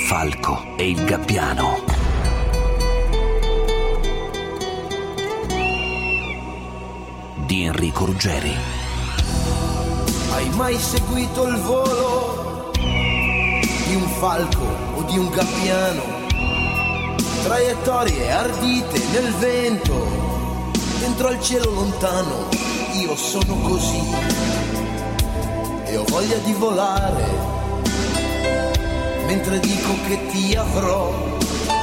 falco e il gabbiano. Di Enrico Ruggeri. Hai mai seguito il volo di un falco o di un gabbiano? Traiettorie ardite nel vento, dentro al cielo lontano. Io sono così e ho voglia di volare, mentre dico che ti avrò,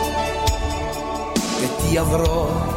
che ti avrò.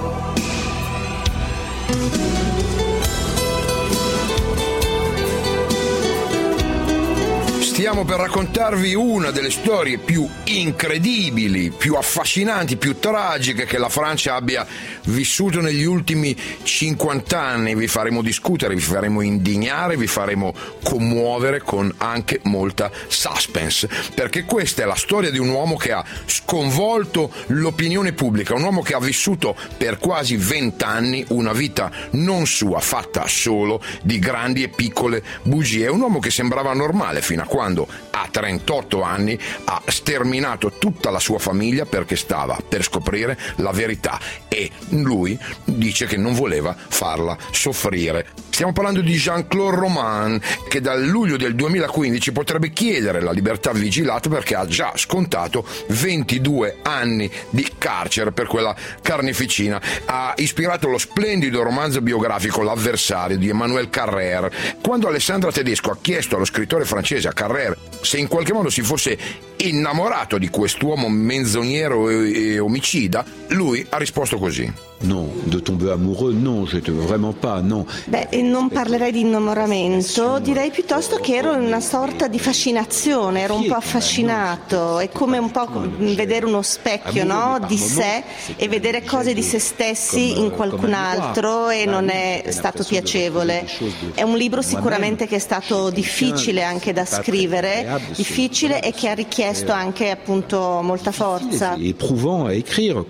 Stiamo per raccontarvi una delle storie più incredibili, più affascinanti, più tragiche che la Francia abbia vissuto negli ultimi 50 anni. Vi faremo discutere, vi faremo indignare, vi faremo commuovere con anche molta suspense, perché questa è la storia di un uomo che ha sconvolto l'opinione pubblica, un uomo che ha vissuto per quasi 20 anni una vita non sua, fatta solo di grandi e piccole bugie. È un uomo che sembrava normale fino a quando a 38 anni ha sterminato tutta la sua famiglia perché stava per scoprire la verità e lui dice che non voleva farla soffrire. Stiamo parlando di Jean-Claude Roman, che dal luglio del 2015 potrebbe chiedere la libertà vigilata perché ha già scontato 22 anni di carcere per quella carneficina. Ha ispirato lo splendido romanzo biografico L'avversario di Emmanuel Carrère. Quando Alessandra Tedesco ha chiesto allo scrittore francese Carrère se in qualche modo si fosse innamorato di quest'uomo menzognero e omicida, lui ha risposto così: non, de tomber amoureux, non, j'étais vraiment pas, non. Non parlerei di innamoramento, direi piuttosto che ero in una sorta di fascinazione, ero un po' affascinato, è come un po' vedere uno specchio, no? Di sé e vedere cose di se stessi in qualcun altro, e non è stato piacevole. È un libro sicuramente che è stato difficile anche da scrivere, difficile, e che ha richiesto anche appunto molta forza. Éprouvant à écrire,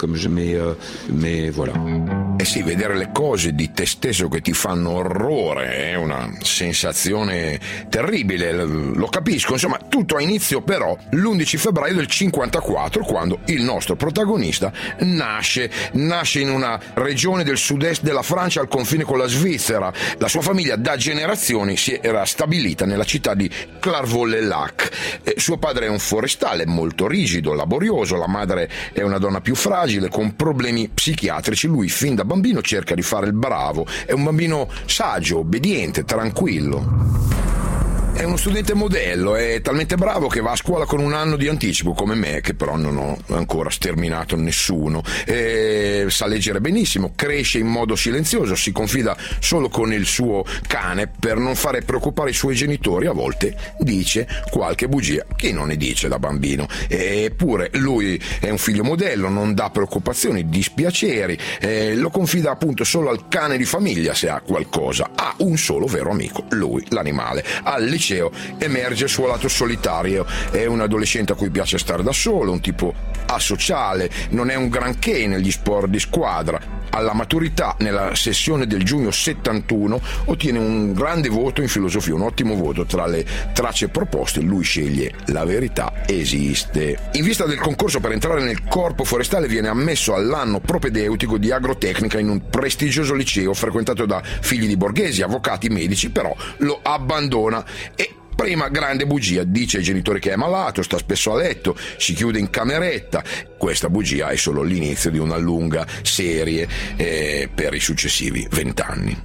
mais voilà. Eh sì, vedere le cose di te stesso che ti fanno orrore è una sensazione terribile, lo capisco. Insomma, tutto ha inizio però l'11 febbraio del 54, quando il nostro protagonista nasce in una regione del sud-est della Francia al confine con la Svizzera. La sua famiglia da generazioni si era stabilita nella città di Clairvaux-les-Lacs. Suo padre è un forestale molto rigido, laborioso, la madre è una donna più fragile con problemi psichiatrici. Lui fin da bambino cerca di fare il bravo, è un bambino saggio, obbediente, tranquillo. È uno studente modello, è talmente bravo che va a scuola con un anno di anticipo come me, che però non ho ancora sterminato nessuno. Sa leggere benissimo, cresce in modo silenzioso, si confida solo con il suo cane per non fare preoccupare i suoi genitori. A volte dice qualche bugia, chi non ne dice da bambino. Eppure lui è un figlio modello, non dà preoccupazioni, dispiaceri, lo confida appunto solo al cane di famiglia se ha qualcosa. Ha un solo vero amico, lui, l'animale. Al liceo emerge il suo lato solitario, è un adolescente a cui piace stare da solo, un tipo asociale, non è un granché negli sport di squadra. Alla maturità, nella sessione del giugno 71, ottiene un grande voto in filosofia, un ottimo voto. Tra le tracce proposte lui sceglie La verità esiste. In vista del concorso per entrare nel corpo forestale viene ammesso all'anno propedeutico di agrotecnica in un prestigioso liceo frequentato da figli di borghesi, avvocati, medici, però lo abbandona. E prima grande bugia, dice ai genitori che è malato, sta spesso a letto, si chiude in cameretta. Questa bugia è solo l'inizio di una lunga serie per i successivi 20 anni.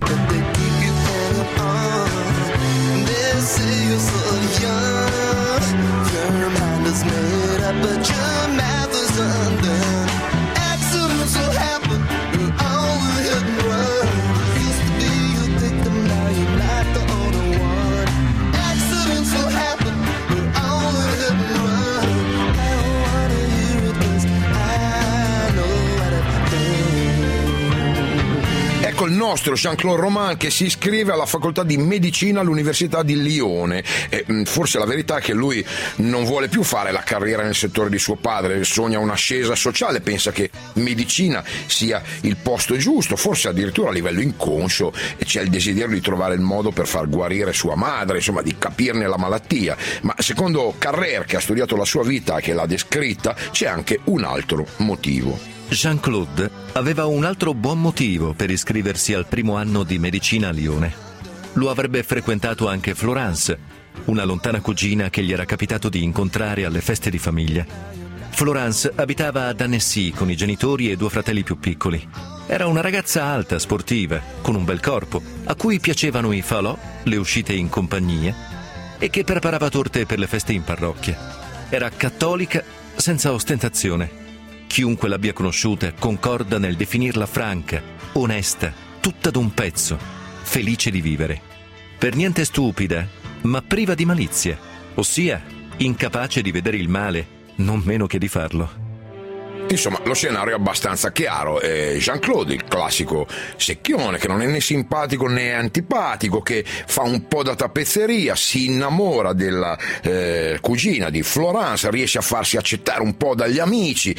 nostro Jean-Claude Roman, che si iscrive alla facoltà di medicina all'Università di Lione. Forse la verità è che lui non vuole più fare la carriera nel settore di suo padre, sogna un'ascesa sociale, pensa che medicina sia il posto giusto, forse addirittura a livello inconscio c'è il desiderio di trovare il modo per far guarire sua madre, insomma di capirne la malattia. Ma secondo Carrère, che ha studiato la sua vita e che l'ha descritta, c'è anche un altro motivo. Jean-Claude aveva un altro buon motivo per iscriversi al primo anno di medicina a Lione. Lo avrebbe frequentato anche Florence, una lontana cugina che gli era capitato di incontrare alle feste di famiglia. Florence abitava ad Annecy con i genitori e 2 fratelli più piccoli. Era una ragazza alta, sportiva, con un bel corpo, a cui piacevano i falò, le uscite in compagnia, e che preparava torte per le feste in parrocchia. Era cattolica senza ostentazione. Chiunque l'abbia conosciuta concorda nel definirla franca, onesta, tutta d'un pezzo, felice di vivere. Per niente stupida, ma priva di malizia, ossia incapace di vedere il male, non meno che di farlo. Insomma, lo scenario è abbastanza chiaro. Jean-Claude, il classico secchione che non è né simpatico né antipatico, che fa un po' da tappezzeria, si innamora della cugina di Florence, riesce a farsi accettare un po' dagli amici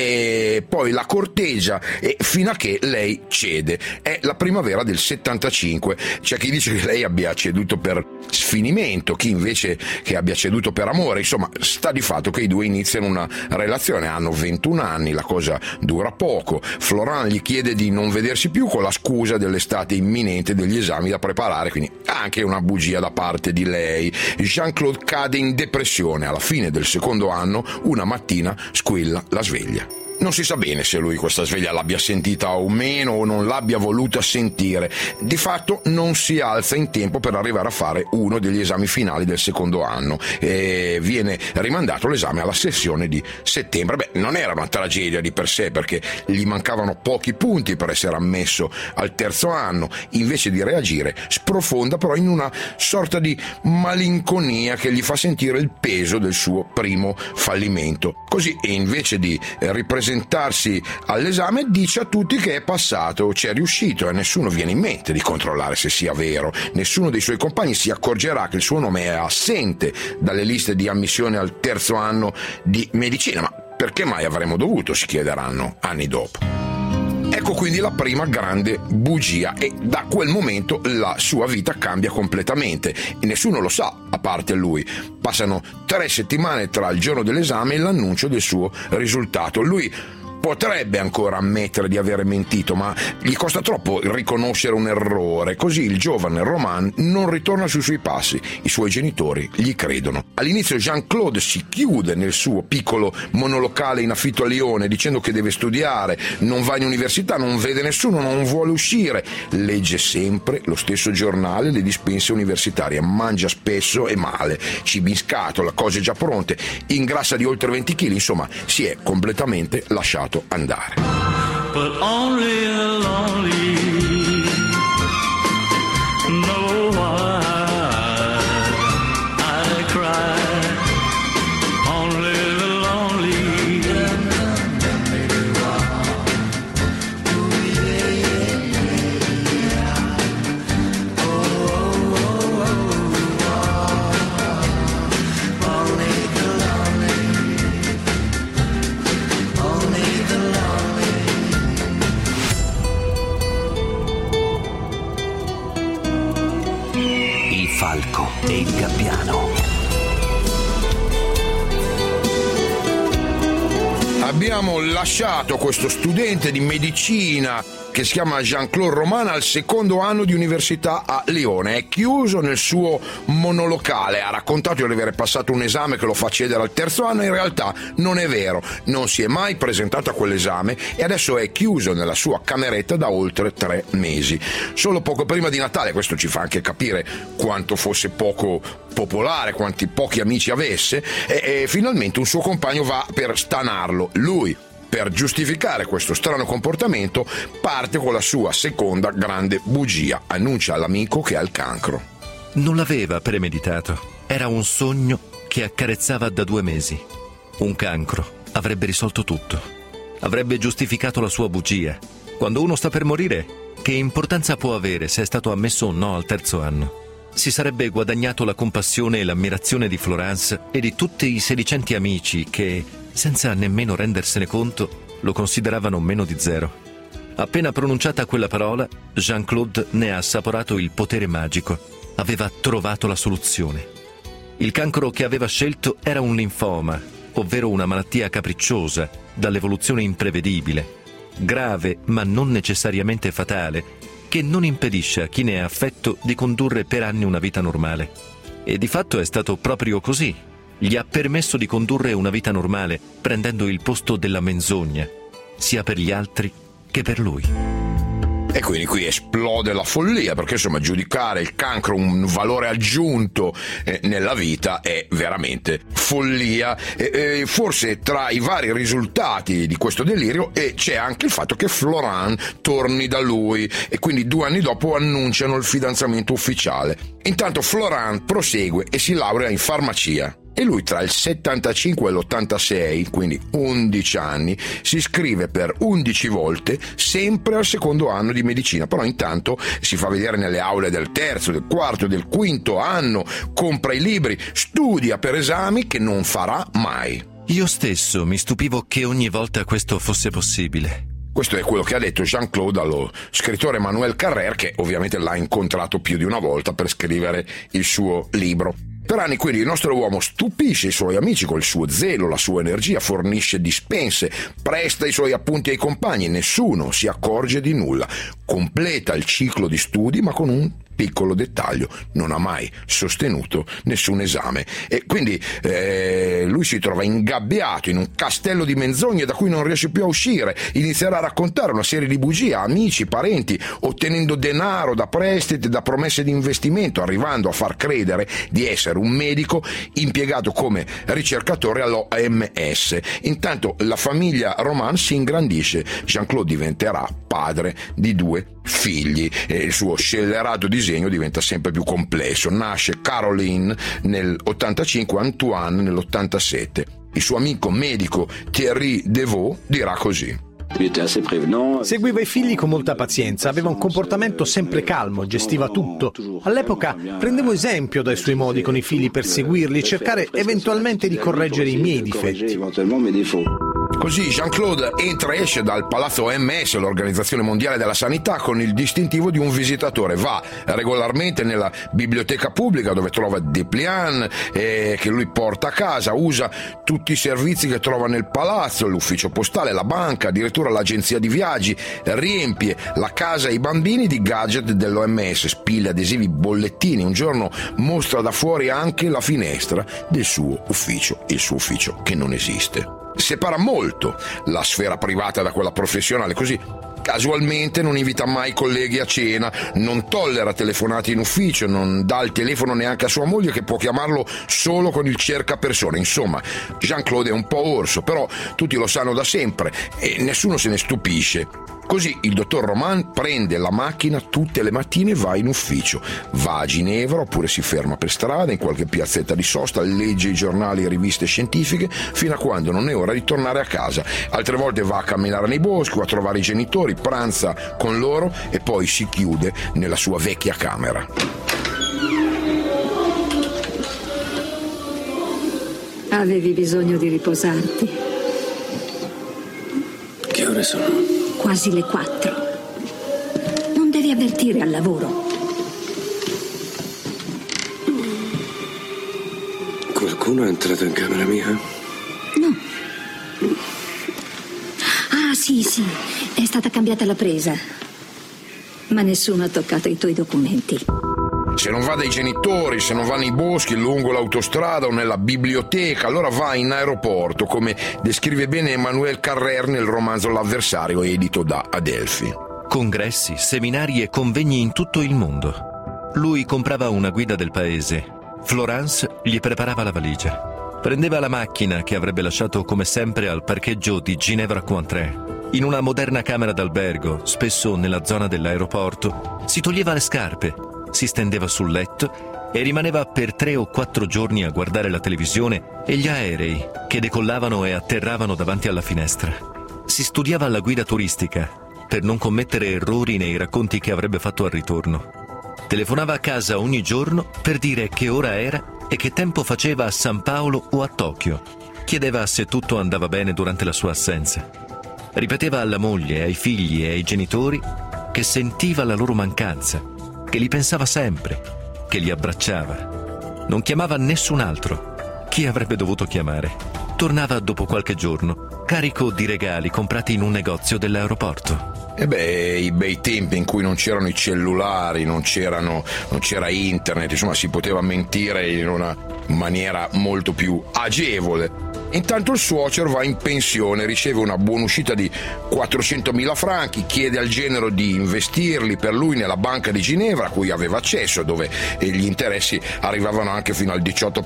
e poi la corteggia fino a che lei cede. È la primavera del 75. C'è chi dice che lei abbia ceduto per sfinimento, chi invece che abbia ceduto per amore. Insomma, sta di fatto che i due iniziano una relazione, hanno 21 anni, la cosa dura poco. Florent gli chiede di non vedersi più con la scusa dell'estate imminente, degli esami da preparare, quindi anche una bugia da parte di lei. Jean-Claude cade in depressione. Alla fine del secondo anno, una mattina squilla la sveglia. Non si sa bene se lui questa sveglia l'abbia sentita o meno, o non l'abbia voluta sentire. Di fatto non si alza in tempo per arrivare a fare uno degli esami finali del secondo anno e viene rimandato l'esame alla sessione di settembre. Non era una tragedia di per sé, perché gli mancavano pochi punti per essere ammesso al terzo anno. Invece di reagire, sprofonda però in una sorta di malinconia che gli fa sentire il peso del suo primo fallimento. Così, invece di ripresentarsi all'esame, dice a tutti che è passato, ci è riuscito, e nessuno viene in mente di controllare se sia vero. Nessuno dei suoi compagni si accorgerà che il suo nome è assente dalle liste di ammissione al terzo anno di medicina. Ma perché mai avremmo dovuto, si chiederanno anni dopo. Ecco quindi la prima grande bugia, e da quel momento la sua vita cambia completamente e nessuno lo sa a parte lui. Passano 3 settimane tra il giorno dell'esame e l'annuncio del suo risultato. Lui potrebbe ancora ammettere di aver mentito, ma gli costa troppo riconoscere un errore. Così il giovane Roman non ritorna sui suoi passi. I suoi genitori gli credono. All'inizio Jean-Claude si chiude nel suo piccolo monolocale in affitto a Lione, dicendo che deve studiare, non va in università, non vede nessuno, non vuole uscire, legge sempre lo stesso giornale, le dispense universitarie, mangia spesso e male, cibi in scatola, cose già pronte, ingrassa di oltre 20 kg, insomma si è completamente lasciato andare. But only the lonely know why I cry. Only the lonely Falco e il Gabbiano. Abbiamo lasciato questo studente di medicina che si chiama Jean-Claude Roman al secondo anno di università a Lione. È chiuso nel suo monolocale, ha raccontato di aver passato un esame che lo fa accedere al terzo anno. In realtà non è vero, non si è mai presentato a quell'esame e adesso è chiuso nella sua cameretta da oltre 3 mesi. Solo poco prima di Natale, questo ci fa anche capire quanto fosse poco popolare, quanti pochi amici avesse, e finalmente un suo compagno va per stanarlo. Lui, per giustificare questo strano comportamento, parte con la sua seconda grande bugia. Annuncia all'amico che ha il cancro. Non l'aveva premeditato. Era un sogno che accarezzava da 2 mesi. Un cancro avrebbe risolto tutto. Avrebbe giustificato la sua bugia. Quando uno sta per morire, che importanza può avere se è stato ammesso o no al terzo anno? Si sarebbe guadagnato la compassione e l'ammirazione di Florence e di tutti i sedicenti amici che, senza nemmeno rendersene conto, lo consideravano meno di zero. Appena pronunciata quella parola, Jean-Claude ne ha assaporato il potere magico. Aveva trovato la soluzione. Il cancro che aveva scelto era un linfoma, ovvero una malattia capricciosa, dall'evoluzione imprevedibile, grave ma non necessariamente fatale, che non impedisce a chi ne è affetto di condurre per anni una vita normale. E di fatto è stato proprio così. Gli ha permesso di condurre una vita normale, prendendo il posto della menzogna, sia per gli altri che per lui. E quindi qui esplode la follia, perché insomma giudicare il cancro un valore aggiunto nella vita è veramente follia. Forse tra i vari risultati di questo delirio c'è anche il fatto che Florence torni da lui, e quindi 2 anni dopo annunciano il fidanzamento ufficiale. Intanto Florence prosegue e si laurea in farmacia. E lui tra il 75 e l'86, quindi 11 anni, si iscrive per 11 volte, sempre al secondo anno di medicina. Però intanto si fa vedere nelle aule del terzo, del quarto, del quinto anno, compra i libri, studia per esami che non farà mai. Io stesso mi stupivo che ogni volta questo fosse possibile. Questo è quello che ha detto Jean-Claude allo scrittore Emmanuel Carrère, che ovviamente l'ha incontrato più di una volta per scrivere il suo libro. Per anni quindi il nostro uomo stupisce i suoi amici col suo zelo, la sua energia, fornisce dispense, presta i suoi appunti ai compagni, nessuno si accorge di nulla, completa il ciclo di studi ma con un piccolo dettaglio: non ha mai sostenuto nessun esame. E quindi lui si trova ingabbiato in un castello di menzogne da cui non riesce più a uscire, inizierà a raccontare una serie di bugie a amici, parenti, ottenendo denaro da prestiti, da promesse di investimento, arrivando a far credere di essere un medico impiegato come ricercatore all'OMS. Intanto la famiglia Roman si ingrandisce, Jean-Claude diventerà padre di 2 figli e il suo scellerato disegno diventa sempre più complesso. Nasce Caroline nell'85, Antoine nell'87. Il suo amico medico Thierry Devaux dirà così: seguiva i figli con molta pazienza, aveva un comportamento sempre calmo, gestiva tutto. All'epoca prendevo esempio dai suoi modi con i figli per seguirli e cercare eventualmente di correggere i miei difetti. Così Jean-Claude entra e esce dal palazzo OMS, l'Organizzazione Mondiale della Sanità, con il distintivo di un visitatore. Va regolarmente nella biblioteca pubblica dove trova dépliant che lui porta a casa, usa tutti i servizi che trova nel palazzo, l'ufficio postale, la banca, addirittura l'agenzia di viaggi, riempie la casa e i bambini di gadget dell'OMS, spille adesivi, bollettini. Un giorno mostra da fuori anche la finestra del suo ufficio, il suo ufficio che non esiste. Separa molto la sfera privata da quella professionale, così casualmente non invita mai i colleghi a cena, non tollera telefonate in ufficio, non dà il telefono neanche a sua moglie, che può chiamarlo solo con il cercapersone. Insomma, Jean-Claude è un po' orso, però tutti lo sanno da sempre e nessuno se ne stupisce. Così il dottor Roman prende la macchina tutte le mattine e va in ufficio. Va a Ginevra oppure si ferma per strada, in qualche piazzetta di sosta, legge i giornali e riviste scientifiche fino a quando non è ora di tornare a casa. Altre volte va a camminare nei boschi o a trovare i genitori, pranza con loro e poi si chiude nella sua vecchia camera. Avevi bisogno di riposarti. Che ore sono? Quasi le 4. Non devi avvertire al lavoro. Qualcuno è entrato in camera mia? No. Ah, sì, è stata cambiata la presa. Ma nessuno ha toccato i tuoi documenti. Se non va dai genitori, se non va nei boschi, lungo l'autostrada o nella biblioteca, allora va in aeroporto, come descrive bene Emmanuel Carrère nel romanzo L'avversario, edito da Adelphi. Congressi, seminari e convegni in tutto il mondo. Lui comprava una guida del paese. Florence gli preparava la valigia. Prendeva la macchina che avrebbe lasciato come sempre al parcheggio di Ginevra-Cointrin. In una moderna camera d'albergo, spesso nella zona dell'aeroporto, si toglieva le scarpe, si stendeva sul letto e rimaneva per 3 o 4 giorni a guardare la televisione e gli aerei che decollavano e atterravano davanti alla finestra. Si studiava la guida turistica per non commettere errori nei racconti che avrebbe fatto al ritorno. Telefonava a casa ogni giorno per dire che ora era e che tempo faceva a San Paolo o a Tokyo. Chiedeva se tutto andava bene durante la sua assenza. Ripeteva alla moglie, ai figli e ai genitori che sentiva la loro mancanza, che li pensava sempre, che li abbracciava. Non chiamava nessun altro. Chi avrebbe dovuto chiamare? Tornava dopo qualche giorno, carico di regali comprati in un negozio dell'aeroporto. I bei tempi in cui non c'erano i cellulari, non c'era internet, insomma si poteva mentire in una maniera molto più agevole. Intanto il suocero va in pensione, riceve una buonuscita di 400.000 franchi, chiede al genero di investirli per lui nella banca di Ginevra, a cui aveva accesso, dove gli interessi arrivavano anche fino al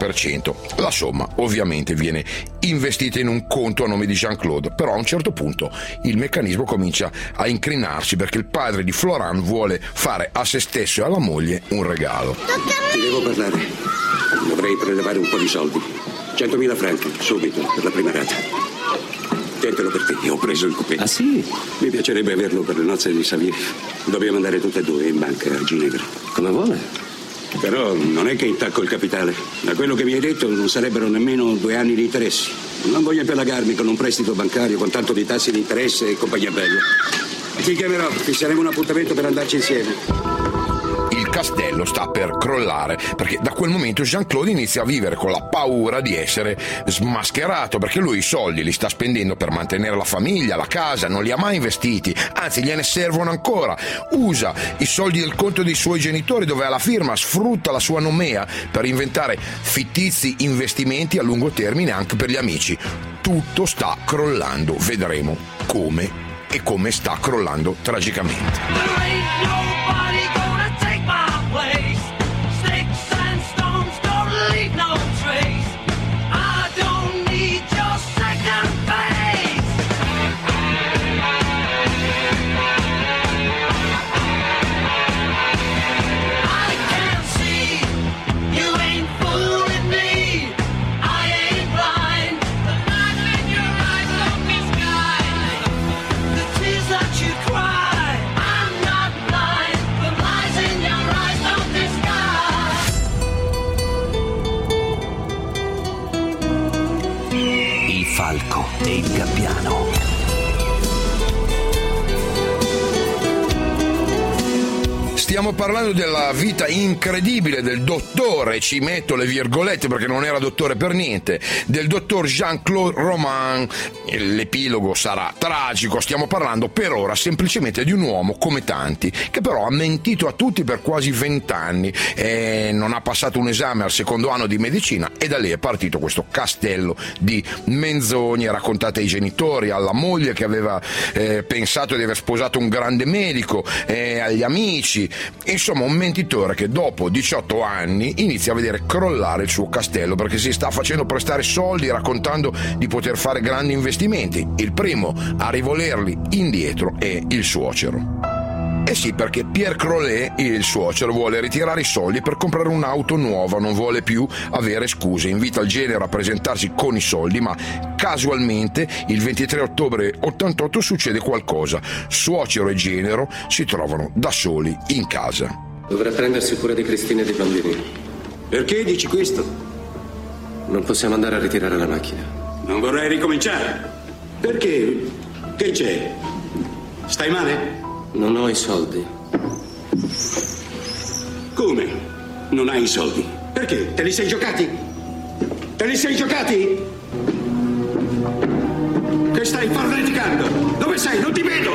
18%. La somma ovviamente viene investita in un conto a nome di Jean-Claude, però a un certo punto il meccanismo comincia a incrinarsi perché il padre di Florent vuole fare a se stesso e alla moglie un regalo. Ti devo parlare. Dovrei prelevare un po' di soldi. 100.000 franchi, subito, per la prima rata. Tientelo per te, ho preso il coupé. Ah sì? Mi piacerebbe averlo per le nozze di Xavier. Dobbiamo andare tutte e due in banca a Ginevra. Come vuole. Però non è che intacco il capitale. Da quello che mi hai detto non sarebbero nemmeno 2 anni di interessi. Non voglio impelagarmi con un prestito bancario con tanto di tassi di interesse e compagnia bella. Ti chiamerò, fisseremo un appuntamento per andarci insieme. Il castello sta per crollare perché da quel momento Jean-Claude inizia a vivere con la paura di essere smascherato, perché lui i soldi li sta spendendo per mantenere la famiglia, la casa, non li ha mai investiti, anzi gliene servono ancora. Usa i soldi del conto dei suoi genitori dove ha la firma, sfrutta la sua nomea per inventare fittizi investimenti a lungo termine anche per gli amici. Tutto sta crollando, vedremo come e come sta crollando tragicamente. Falco e il Gabbiano. Stiamo parlando della vita incredibile del dottore, ci metto le virgolette perché non era dottore per niente, del dottor Jean-Claude Roman. L'epilogo sarà tragico, stiamo parlando per ora semplicemente di un uomo come tanti, che però ha mentito a tutti per quasi 20 anni, non ha passato un esame al secondo anno di medicina e da lì è partito questo castello di menzogne raccontate ai genitori, alla moglie che aveva pensato di aver sposato un grande medico, agli amici. Insomma, un mentitore che dopo 18 anni inizia a vedere crollare il suo castello perché si sta facendo prestare soldi raccontando di poter fare grandi investimenti. Il primo a rivolerli indietro è il suocero. Eh sì, perché Pierre Crollet, il suocero, vuole ritirare i soldi per comprare un'auto nuova, non vuole più avere scuse, invita il genero a presentarsi con i soldi, ma casualmente il 23 ottobre 88 succede qualcosa. Suocero e genero si trovano da soli in casa. Dovrà prendersi cura di Cristina e dei bambini. Perché dici questo? Non possiamo andare a ritirare la macchina. Non vorrei ricominciare. Perché? Che c'è? Stai male? Non ho i soldi. Come? Non hai i soldi? Perché? Te li sei giocati? Te li sei giocati? Che stai farneticando? Dove sei? Non ti vedo!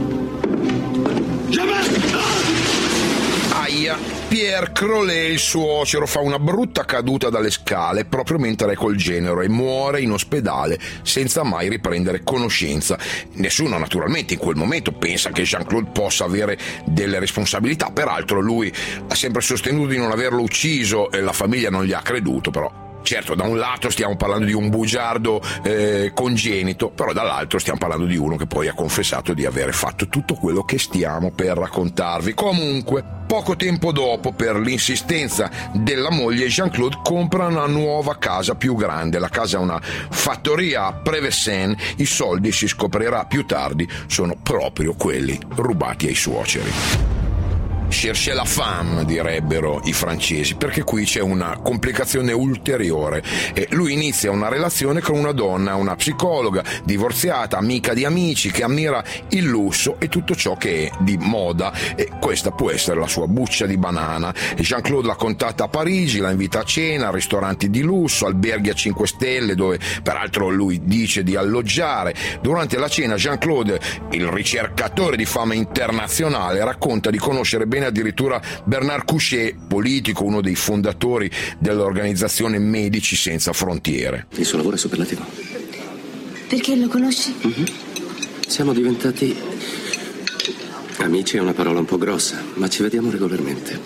Aia, Pierre Crollet, il suocero, fa una brutta caduta dalle scale proprio mentre è col genero e muore in ospedale senza mai riprendere conoscenza. Nessuno naturalmente in quel momento pensa che Jean-Claude possa avere delle responsabilità, peraltro lui ha sempre sostenuto di non averlo ucciso e la famiglia non gli ha creduto, però Certo, da un lato stiamo parlando di un bugiardo congenito, però dall'altro stiamo parlando di uno che poi ha confessato di avere fatto tutto quello che stiamo per raccontarvi. Comunque, poco tempo dopo, per l'insistenza della moglie, Jean-Claude compra una nuova casa più grande. La casa è una fattoria a Prevessin. I soldi, si scoprirà più tardi, sono proprio quelli rubati ai suoceri. Cherchez la femme, direbbero i francesi, perché qui c'è una complicazione ulteriore. Lui inizia una relazione con una donna, una psicologa, divorziata, amica di amici, che ammira il lusso e tutto ciò che è di moda, e questa può essere la sua buccia di banana. Jean-Claude la contatta a Parigi, la invita a cena, a ristoranti di lusso, alberghi a 5 stelle, dove peraltro lui dice di alloggiare. Durante la cena Jean-Claude, il ricercatore di fama internazionale, racconta di conoscere bene addirittura Bernard Couché, politico, uno dei fondatori dell'organizzazione Medici Senza Frontiere. Il suo lavoro è superlativo. Perché lo conosci? Siamo diventati amici, è una parola un po' grossa, ma ci vediamo regolarmente.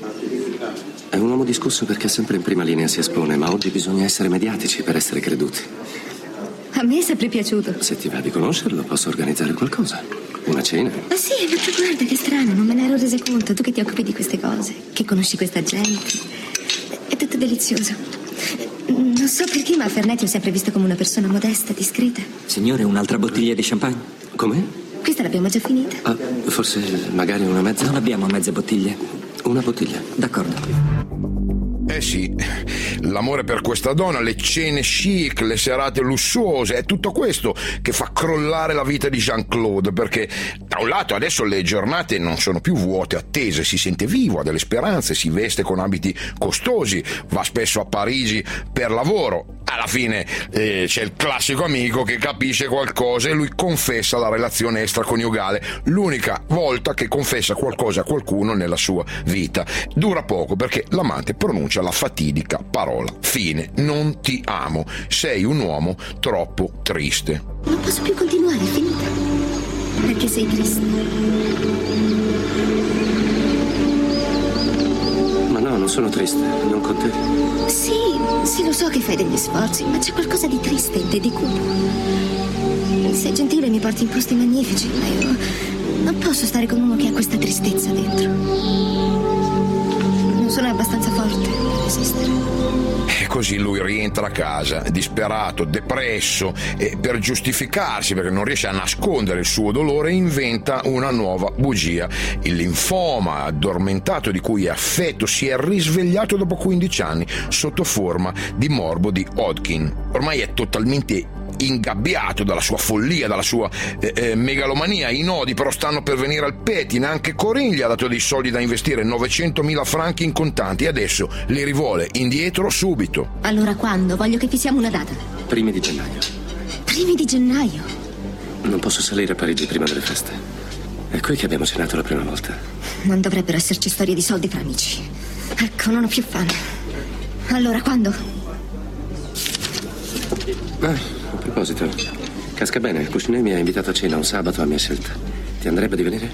È un uomo discusso perché sempre in prima linea si espone, ma oggi bisogna essere mediatici per essere creduti. A me è sempre piaciuto. Se ti va di conoscerlo, posso organizzare qualcosa. Una cena. Ma sì, ma tu guarda che strano, non me ne ero resa conto. Tu che ti occupi di queste cose, che conosci questa gente. È tutto delizioso. Non so perché, ma Fernetti ho sempre visto come una persona modesta, discreta. Signore, un'altra bottiglia di champagne? Com'è? Questa l'abbiamo già finita. Ah, forse magari una mezza? Non abbiamo mezze bottiglie. Una bottiglia. D'accordo. Sì, l'amore per questa donna, le cene chic, le serate lussuose, è tutto questo che fa crollare la vita di Jean-Claude, perché da un lato adesso le giornate non sono più vuote attese, si sente vivo, ha delle speranze, si veste con abiti costosi, va spesso a Parigi per lavoro. Alla fine c'è il classico amico che capisce qualcosa e lui confessa la relazione extraconiugale, l'unica volta che confessa qualcosa a qualcuno nella sua vita. Dura poco perché l'amante pronuncia la fatidica parola fine: non ti amo, sei un uomo troppo triste. Non posso più continuare, è finita. Perché sei triste? Ma no, non sono triste, non con te. Sì, lo so che fai degli sforzi, ma c'è qualcosa di triste in te, di cupo. Sei gentile e mi porti in posti magnifici, ma io non posso stare con uno che ha questa tristezza dentro. Non sono abbastanza forte per resistere. E così lui rientra a casa, disperato, depresso, e per giustificarsi, perché non riesce a nascondere il suo dolore, inventa una nuova bugia. Il linfoma addormentato di cui è affetto si è risvegliato dopo 15 anni sotto forma di morbo di Hodgkin. Ormai è totalmente ingabbiato dalla sua follia, dalla sua megalomania. I nodi però stanno per venire al pettine. Anche Corinne gli ha dato dei soldi da investire, 900.000 franchi in contanti, e adesso li rivuole indietro subito. Allora quando? Voglio che fissiamo una data. Primi di gennaio. Primi di gennaio? Non posso salire a Parigi prima delle feste. È qui che abbiamo cenato la prima volta. Non dovrebbero esserci storie di soldi tra amici. Ecco, non ho più fame. Allora quando? A proposito, casca bene, il Cousinet mi ha invitato a cena un sabato a mia scelta. Ti andrebbe di venire?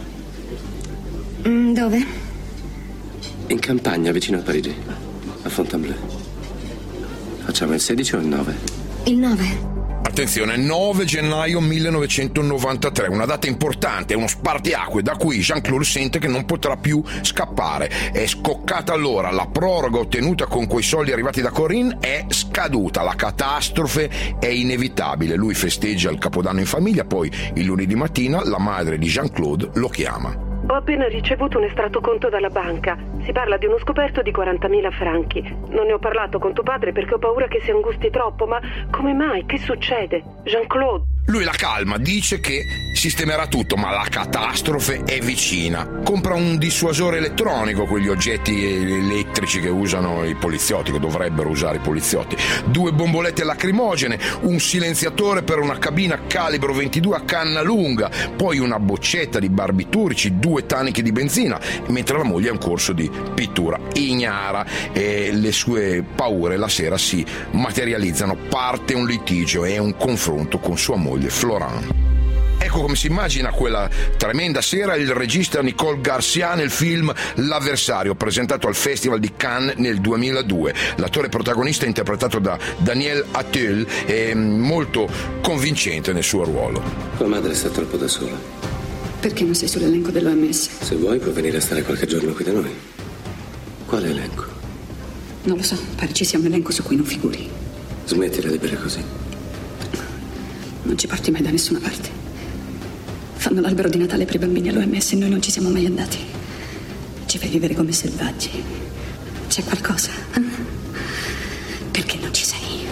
Dove? In campagna, vicino a Parigi, a Fontainebleau. Facciamo il 16 o il 9? Il 9. Attenzione, 9 gennaio 1993, una data importante, uno spartiacque da cui Jean-Claude sente che non potrà più scappare. È scoccata allora, la proroga ottenuta con quei soldi arrivati da Corinne è scaduta, la catastrofe è inevitabile. Lui festeggia il Capodanno in famiglia, poi il lunedì mattina la madre di Jean-Claude lo chiama. Ho appena ricevuto un estratto conto dalla banca. Si parla di uno scoperto di 40.000 franchi. Non ne ho parlato con tuo padre perché ho paura che si angusti troppo, ma come mai? Che succede? Jean-Claude. Lui la calma, dice che sistemerà tutto, ma la catastrofe è vicina. Compra un dissuasore elettronico, quegli oggetti elettrici che usano i poliziotti, che dovrebbero usare i poliziotti, 2 bombolette lacrimogene, un silenziatore per una cabina calibro 22 a canna lunga, poi una boccetta di barbiturici, 2 taniche di benzina, mentre la moglie ha un corso di pittura ignara e le sue paure la sera si materializzano. Parte un litigio e un confronto con sua moglie Florent. È Ecco come si immagina quella tremenda sera il regista Nicole Garcia nel film L'avversario, presentato al Festival di Cannes nel 2002. L'attore protagonista, interpretato da Daniel Auteuil, è molto convincente nel suo ruolo. Tua madre sta troppo da sola. Perché non sei sull'elenco dell'OMS? Se vuoi puoi venire a stare qualche giorno qui da noi. Quale elenco? Non lo so, pare ci sia un elenco su cui non figuri. Smettila di bere così. Non ci porti mai da nessuna parte. Fanno l'albero di Natale per i bambini all'OMS e noi non ci siamo mai andati. Ci fai vivere come selvaggi. C'è qualcosa? Perché non ci sei?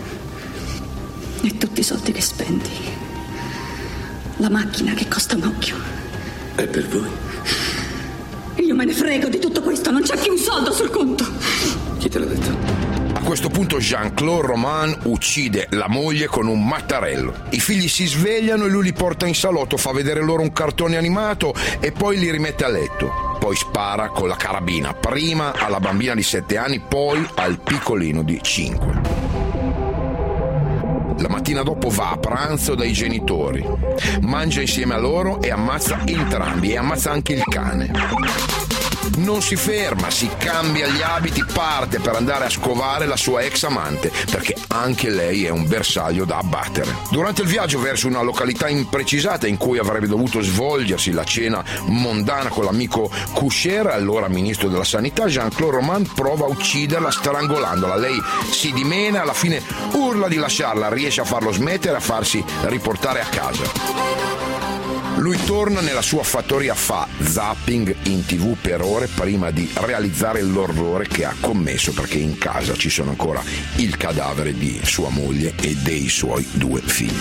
E tutti i soldi che spendi. La macchina che costa un occhio. È per voi. Io me ne frego di tutto questo, non c'è più un soldo sul conto. Chi te l'ha detto? A questo punto Jean-Claude Roman uccide la moglie con un mattarello. I figli si svegliano e lui li porta in salotto, fa vedere loro un cartone animato e poi li rimette a letto. Poi spara con la carabina, prima alla bambina di 7 anni, poi al piccolino di 5. La mattina dopo va a pranzo dai genitori, mangia insieme a loro e ammazza entrambi, e ammazza anche il cane. Non si ferma, si cambia gli abiti, parte per andare a scovare la sua ex amante, perché anche lei è un bersaglio da abbattere. Durante il viaggio verso una località imprecisata in cui avrebbe dovuto svolgersi la cena mondana con l'amico Coucher, allora ministro della sanità, Jean-Claude Roman prova a ucciderla strangolandola. Lei si dimena, alla fine urla di lasciarla, riesce a farlo smettere, a farsi riportare a casa. Lui torna nella sua fattoria, fa zapping in TV per ore prima di realizzare l'orrore che ha commesso, perché in casa ci sono ancora il cadavere di sua moglie e dei suoi 2 figli.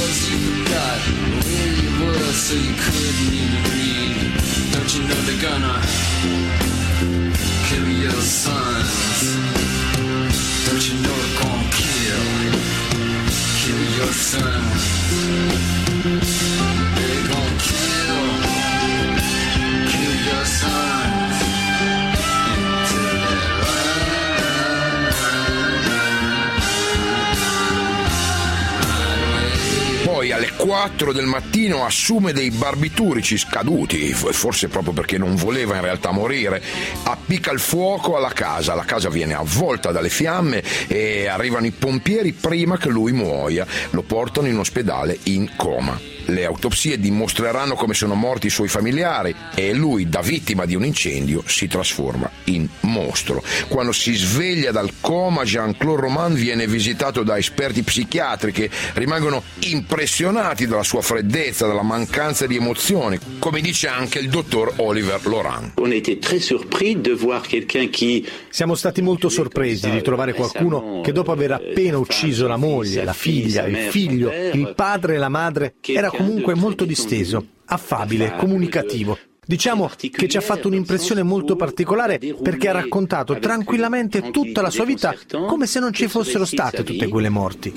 Poi alle 4 del mattino assume dei barbiturici scaduti, forse proprio perché non voleva in realtà morire, appicca il fuoco alla casa. La casa viene avvolta dalle fiamme e arrivano i pompieri prima che lui muoia. Lo portano in ospedale in coma. Le autopsie dimostreranno come sono morti i suoi familiari e lui, da vittima di un incendio, si trasforma in mostro. Quando si sveglia dal coma, Jean-Claude Roman viene visitato da esperti psichiatri che rimangono impressionati dalla sua freddezza, dalla mancanza di emozioni, come dice anche il dottor Oliver Laurent. Siamo stati molto sorpresi di trovare qualcuno che, dopo aver appena ucciso la moglie, la figlia, il figlio, il padre e la madre, era comunque molto disteso, affabile, comunicativo. Diciamo che ci ha fatto un'impressione molto particolare perché ha raccontato tranquillamente tutta la sua vita come se non ci fossero state tutte quelle morti.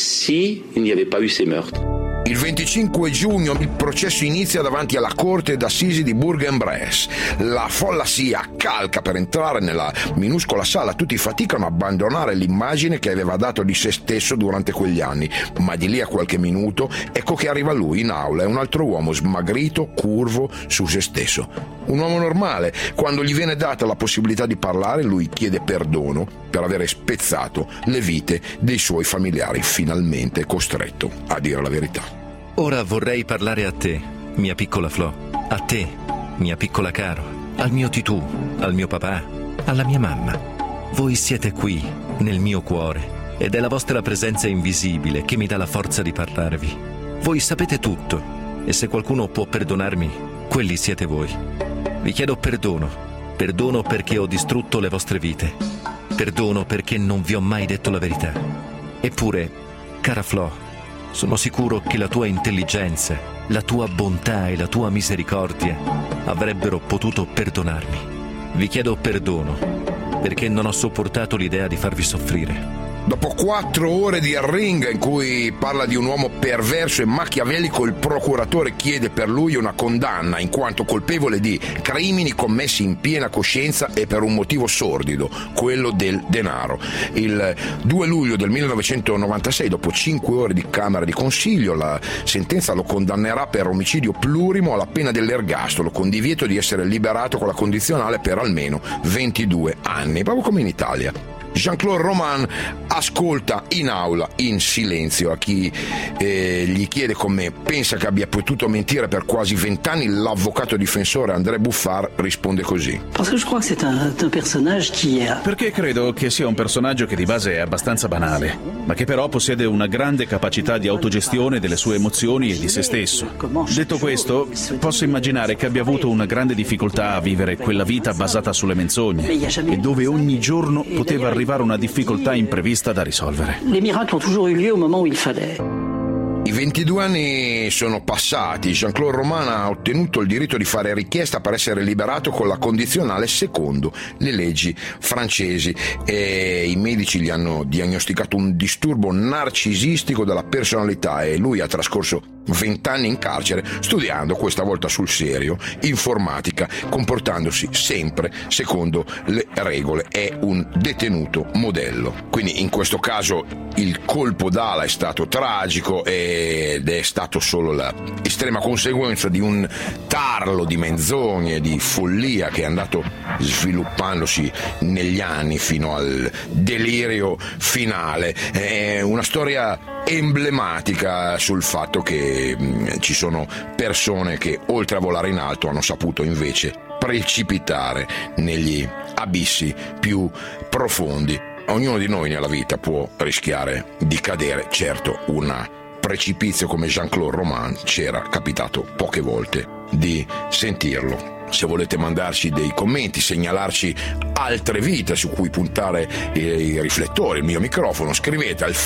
Il 25 giugno il processo inizia davanti alla corte d'assisi di Bourg-en-Bresse. La folla si accalca per entrare nella minuscola sala, tutti faticano a abbandonare l'immagine che aveva dato di se stesso durante quegli anni, ma di lì a qualche minuto ecco che arriva lui in aula, è un altro uomo smagrito, curvo su se stesso. Un uomo normale. Quando gli viene data la possibilità di parlare, lui chiede perdono per avere spezzato le vite dei suoi familiari, finalmente costretto a dire la verità. Ora vorrei parlare a te, mia piccola Flo, a te, mia piccola Caro, al mio Titù, al mio papà, alla mia mamma. Voi siete qui, nel mio cuore, ed è la vostra presenza invisibile che mi dà la forza di parlarvi. Voi sapete tutto, e se qualcuno può perdonarmi, quelli siete voi. Vi chiedo perdono perché ho distrutto le vostre vite, perdono perché non vi ho mai detto la verità. Eppure, cara Flo, sono sicuro che la tua intelligenza, la tua bontà e la tua misericordia avrebbero potuto perdonarmi. Vi chiedo perdono perché non ho sopportato l'idea di farvi soffrire. Dopo 4 ore di ring in cui parla di un uomo perverso e machiavellico, il procuratore chiede per lui una condanna in quanto colpevole di crimini commessi in piena coscienza e per un motivo sordido, quello del denaro. Il 2 luglio del 1996, dopo 5 ore di Camera di Consiglio, la sentenza lo condannerà per omicidio plurimo alla pena dell'ergastolo, con divieto di essere liberato con la condizionale per almeno 22 anni, proprio come in Italia. Jean-Claude Roman ascolta in aula in silenzio. A chi gli chiede come pensa che abbia potuto mentire per quasi 20 anni, l'avvocato difensore André Buffard risponde così: perché credo che sia un personaggio che di base è abbastanza banale, ma che però possiede una grande capacità di autogestione delle sue emozioni e di se stesso. Detto questo, posso immaginare che abbia avuto una grande difficoltà a vivere quella vita basata sulle menzogne e dove ogni giorno poteva arrivare una difficoltà imprevista da risolvere. Les miracles ont toujours eu lieu au moment où il fallait. I 22 anni sono passati. Jean-Claude Roman ha ottenuto il diritto di fare richiesta per essere liberato con la condizionale secondo le leggi francesi, e i medici gli hanno diagnosticato un disturbo narcisistico della personalità e lui ha trascorso 20 anni in carcere studiando, questa volta sul serio, informatica, comportandosi sempre secondo le regole. È un detenuto modello. Quindi in questo caso il colpo d'ala è stato tragico ed è stato solo l'estrema conseguenza di un tarlo di menzogne, di follia che è andato sviluppandosi negli anni fino al delirio finale. È una storia emblematica sul fatto che ci sono persone che oltre a volare in alto hanno saputo invece precipitare negli abissi più profondi. Ognuno di noi nella vita può rischiare di cadere, certo un precipizio come Jean-Claude Roman c'era capitato poche volte di sentirlo. Se volete mandarci dei commenti, segnalarci altre vite su cui puntare i riflettori, il mio microfono, scrivete al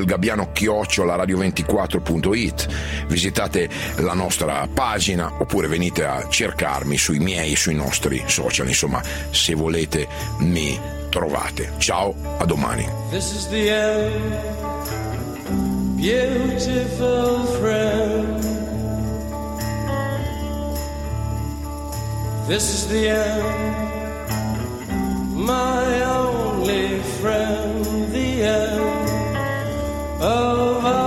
falcoilgabbiano@radio24.it, visitate la nostra pagina oppure venite a cercarmi sui miei e sui nostri social. Insomma, se volete mi trovate. Ciao, a domani. This is the end, beautiful friend. This is the end, my only friend, the end of our